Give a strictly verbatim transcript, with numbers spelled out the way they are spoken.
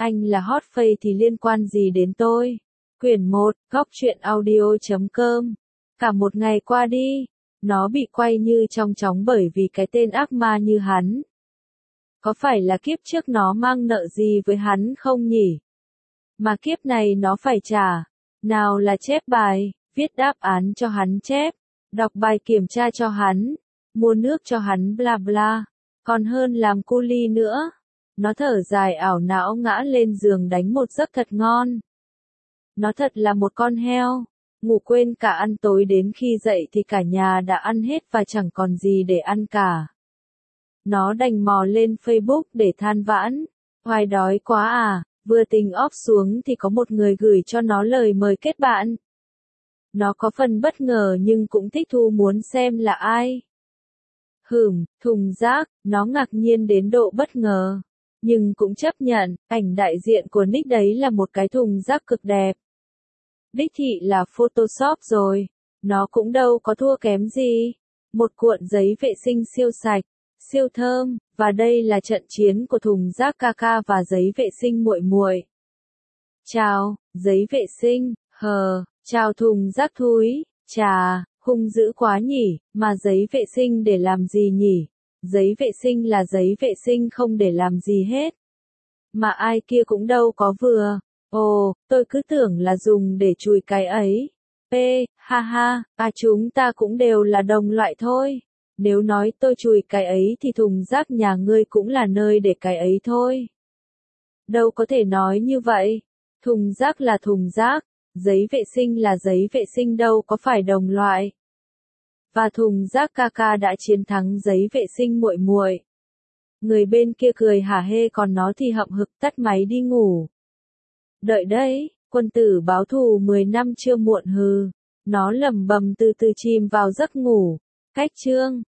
Anh là hot face thì liên quan gì đến tôi? Quyển một, góc truyện audio chấm com. Cả một ngày qua đi, nó bị quay như trong chóng bởi vì cái tên ác ma như hắn. Có phải là kiếp trước nó mang nợ gì với hắn không nhỉ? Mà kiếp này nó phải trả. Nào là chép bài, viết đáp án cho hắn chép, đọc bài kiểm tra cho hắn, mua nước cho hắn bla bla, còn hơn làm cu li nữa. Nó thở dài ảo não ngã lên giường đánh một giấc thật ngon. Nó thật là một con heo, ngủ quên cả ăn tối, đến khi dậy thì cả nhà đã ăn hết và chẳng còn gì để ăn cả. Nó đành mò lên Facebook để than vãn, hoài đói quá à, vừa tình off xuống thì có một người gửi cho nó lời mời kết bạn. Nó có phần bất ngờ nhưng cũng thích thú muốn xem là ai. Hửm, thùng rác, nó ngạc nhiên đến độ bất ngờ. Nhưng cũng chấp nhận, ảnh đại diện của nick đấy là một cái thùng rác cực đẹp. Đích thị là Photoshop rồi, nó cũng đâu có thua kém gì. Một cuộn giấy vệ sinh siêu sạch, siêu thơm, và đây là trận chiến của thùng rác Kaka và giấy vệ sinh muội muội. Chào, giấy vệ sinh, hờ, chào thùng rác thúi, chà, hung dữ quá nhỉ, mà giấy vệ sinh để làm gì nhỉ? Giấy vệ sinh là giấy vệ sinh không để làm gì hết. Mà ai kia cũng đâu có vừa. Ồ, tôi cứ tưởng là dùng để chùi cái ấy. P, ha ha, à chúng ta cũng đều là đồng loại thôi. Nếu nói tôi chùi cái ấy thì thùng rác nhà ngươi cũng là nơi để cái ấy thôi. Đâu có thể nói như vậy. Thùng rác là thùng rác, giấy vệ sinh là giấy vệ sinh, đâu có phải đồng loại. Và thùng rác Kaka đã chiến thắng giấy vệ sinh muội muội. Người bên kia cười hả hê, còn nó thì hậm hực tắt máy đi ngủ. Đợi đấy, quân tử báo thù mười năm chưa muộn hừ. Nó lẩm bẩm từ từ chìm vào giấc ngủ. Cách chương